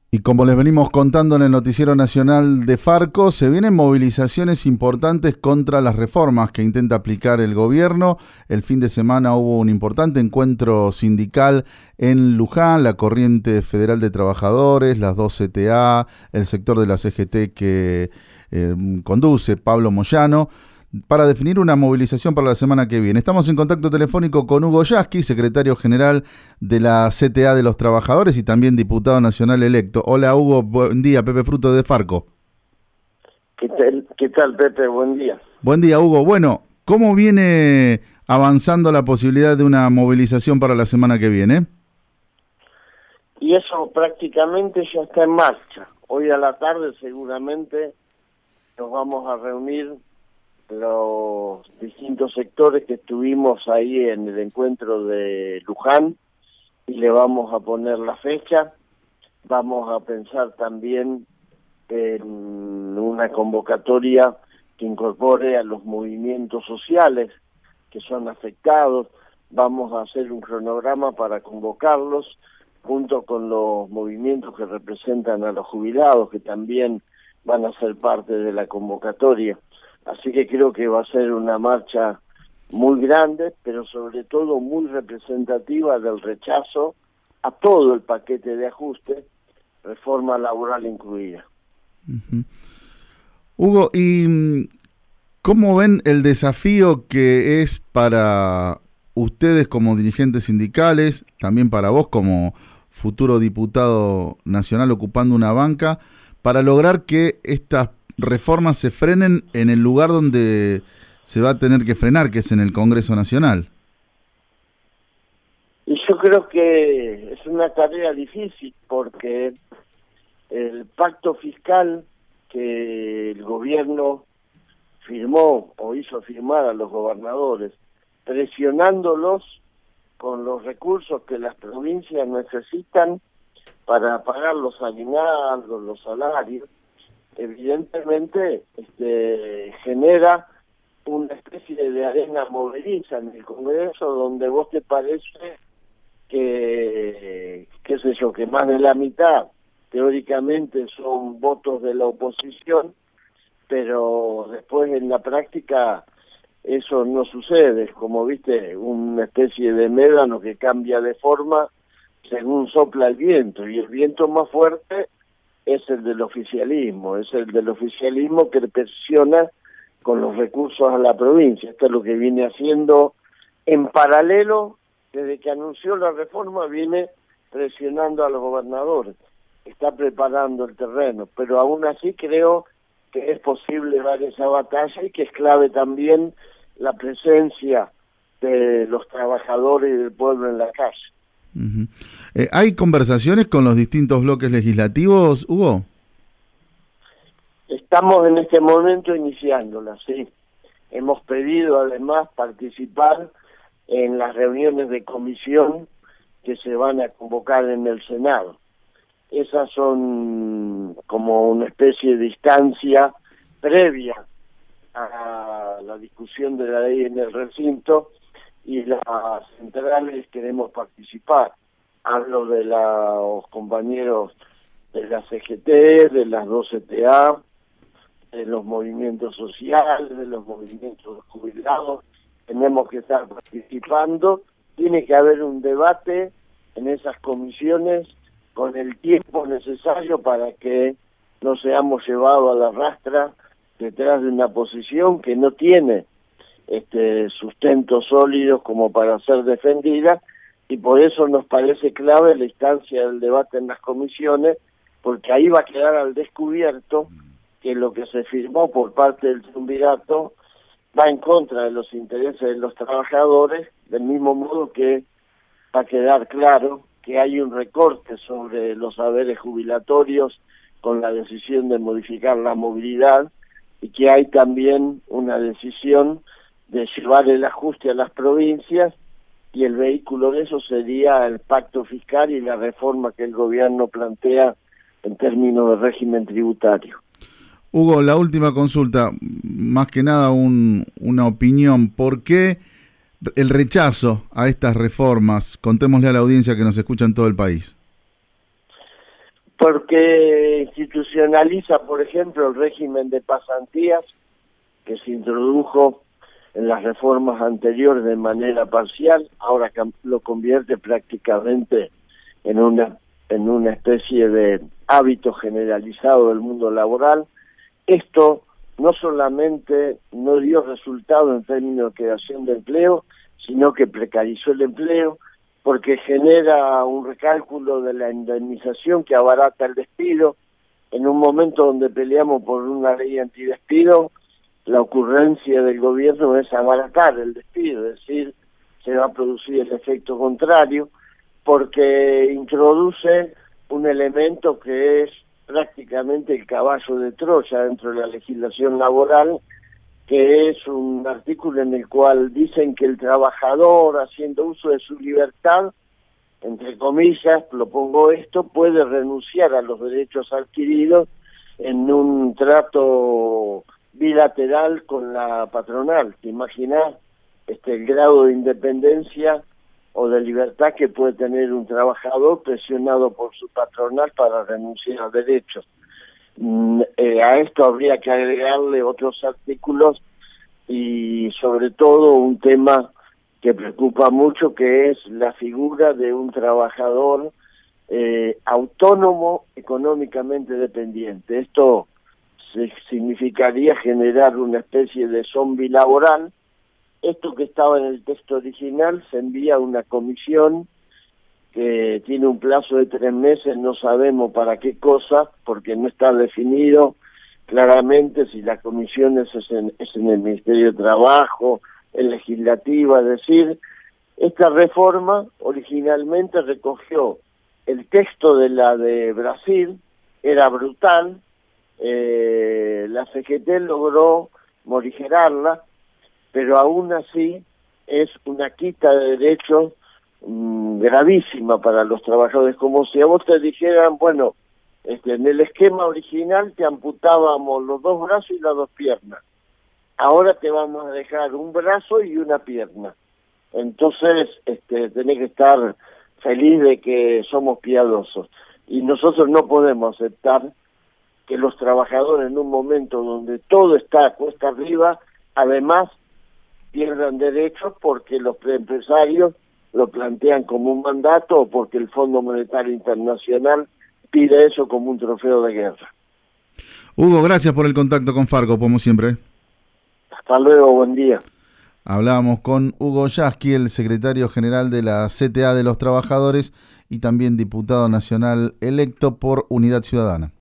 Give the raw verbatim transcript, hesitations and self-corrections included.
Y como les venimos contando en el Noticiero Nacional de Farco, se vienen movilizaciones importantes contra las reformas que intenta aplicar el gobierno. El fin de semana hubo un importante encuentro sindical en Luján, la Corriente Federal de Trabajadores, las dos C T A, el sector de la C G T que eh, conduce Pablo Moyano, para definir una movilización para la semana que viene. Estamos en contacto telefónico con Hugo Yasky, secretario general de la C T A de los Trabajadores y también diputado nacional electo. Hola Hugo, buen día, Pepe Fruto de Farco. ¿Qué tal, qué tal Pepe? Buen día. Buen día Hugo. Bueno, ¿cómo viene avanzando la posibilidad de una movilización para la semana que viene? Y eso prácticamente ya está en marcha. Hoy a la tarde seguramente nos vamos a reunir los distintos sectores que estuvimos ahí en el encuentro de Luján y le vamos a poner la fecha. Vamos a pensar también en una convocatoria que incorpore a los movimientos sociales que son afectados. Vamos a hacer un cronograma para convocarlos junto con los movimientos que representan a los jubilados, que también van a ser parte de la convocatoria. Así que creo que va a ser una marcha muy grande, pero sobre todo muy representativa del rechazo a todo el paquete de ajuste, reforma laboral incluida. Uh-huh. Hugo, ¿y cómo ven el desafío que es para ustedes como dirigentes sindicales, también para vos como futuro diputado nacional ocupando una banca, para lograr que estas reformas se frenen en el lugar donde se va a tener que frenar, que es en el Congreso Nacional? Y yo creo que es una tarea difícil porque el pacto fiscal que el gobierno firmó o hizo firmar a los gobernadores, presionándolos con los recursos que las provincias necesitan para pagar los aguinaldos, los salarios, evidentemente este, genera una especie de arena movediza en el Congreso donde vos te parece que, qué sé yo, que más de la mitad teóricamente son votos de la oposición, pero después en la práctica eso no sucede, es como viste una especie de médano que cambia de forma según sopla el viento, y el viento más fuerte es el del oficialismo, es el del oficialismo que presiona con los recursos a la provincia. Esto es lo que viene haciendo en paralelo, desde que anunció la reforma, viene presionando a los gobernadores. Está preparando el terreno, pero aún así creo que es posible dar esa batalla y que es clave también la presencia de los trabajadores y del pueblo en la calle. Uh-huh. Eh, ¿Hay conversaciones con los distintos bloques legislativos, Hugo? Estamos en este momento iniciándolas, sí. Hemos pedido además participar en las reuniones de comisión que se van a convocar en el Senado. Esas son como una especie de instancia previa a la discusión de la ley en el recinto, y las centrales queremos participar. Hablo de los compañeros de la C G T, de las dos C T A, de los movimientos sociales, de los movimientos jubilados. Tenemos que estar participando. Tiene que haber un debate en esas comisiones con el tiempo necesario para que no seamos llevados a la rastra detrás de una posición que no tiene este sustentos sólidos como para ser defendida, y por eso nos parece clave la instancia del debate en las comisiones, porque ahí va a quedar al descubierto que lo que se firmó por parte del triunvirato va en contra de los intereses de los trabajadores, del mismo modo que va a quedar claro que hay un recorte sobre los saberes jubilatorios con la decisión de modificar la movilidad, y que hay también una decisión de llevar el ajuste a las provincias, y el vehículo de eso sería el pacto fiscal y la reforma que el gobierno plantea en términos de régimen tributario. Hugo, la última consulta, más que nada un, una opinión. ¿Por qué el rechazo a estas reformas? Contémosle a la audiencia que nos escucha en todo el país. Porque institucionaliza, por ejemplo, el régimen de pasantías que se introdujo en las reformas anteriores de manera parcial, ahora lo convierte prácticamente en una en una especie de hábito generalizado del mundo laboral. Esto no solamente no dio resultado en términos de creación de empleo, sino que precarizó el empleo, porque genera un recálculo de la indemnización que abarata el despido. En un momento donde peleamos por una ley antidespido, la ocurrencia del gobierno es abaratar el despido, es decir, se va a producir el efecto contrario, porque introduce un elemento que es prácticamente el caballo de Troya dentro de la legislación laboral, que es un artículo en el cual dicen que el trabajador, haciendo uso de su libertad, entre comillas, lo pongo esto, puede renunciar a los derechos adquiridos en un trato bilateral con la patronal. ¿Te imaginas este, el grado de independencia o de libertad que puede tener un trabajador presionado por su patronal para renunciar a derechos? Mm, eh, a esto habría que agregarle otros artículos y sobre todo un tema que preocupa mucho, que es la figura de un trabajador eh, autónomo, económicamente dependiente. Esto se, significaría generar una especie de zombi laboral. Esto que estaba en el texto original se envía a una comisión que tiene un plazo de tres meses, no sabemos para qué cosa, porque no está definido claramente si la comisión es en, es en el Ministerio de Trabajo, en Legislativa. Es decir, esta reforma originalmente recogió el texto de la de Brasil, era brutal, eh, la C G T logró morigerarla, pero aún así es una quita de derechos mmm, gravísima para los trabajadores, como si a vos te dijeran, bueno, este, en el esquema original te amputábamos los dos brazos y las dos piernas, ahora te vamos a dejar un brazo y una pierna. Entonces este, tenés que estar feliz de que somos piadosos, y nosotros no podemos aceptar que los trabajadores en un momento donde todo está cuesta arriba, además pierdan derechos porque los empresarios lo plantean como un mandato o porque el Fondo Monetario Internacional pide eso como un trofeo de guerra. Hugo, gracias por el contacto con Farco, como siempre. Hasta luego, buen día. Hablábamos con Hugo Yasky, el secretario general de la C T A de los Trabajadores y también diputado nacional electo por Unidad Ciudadana.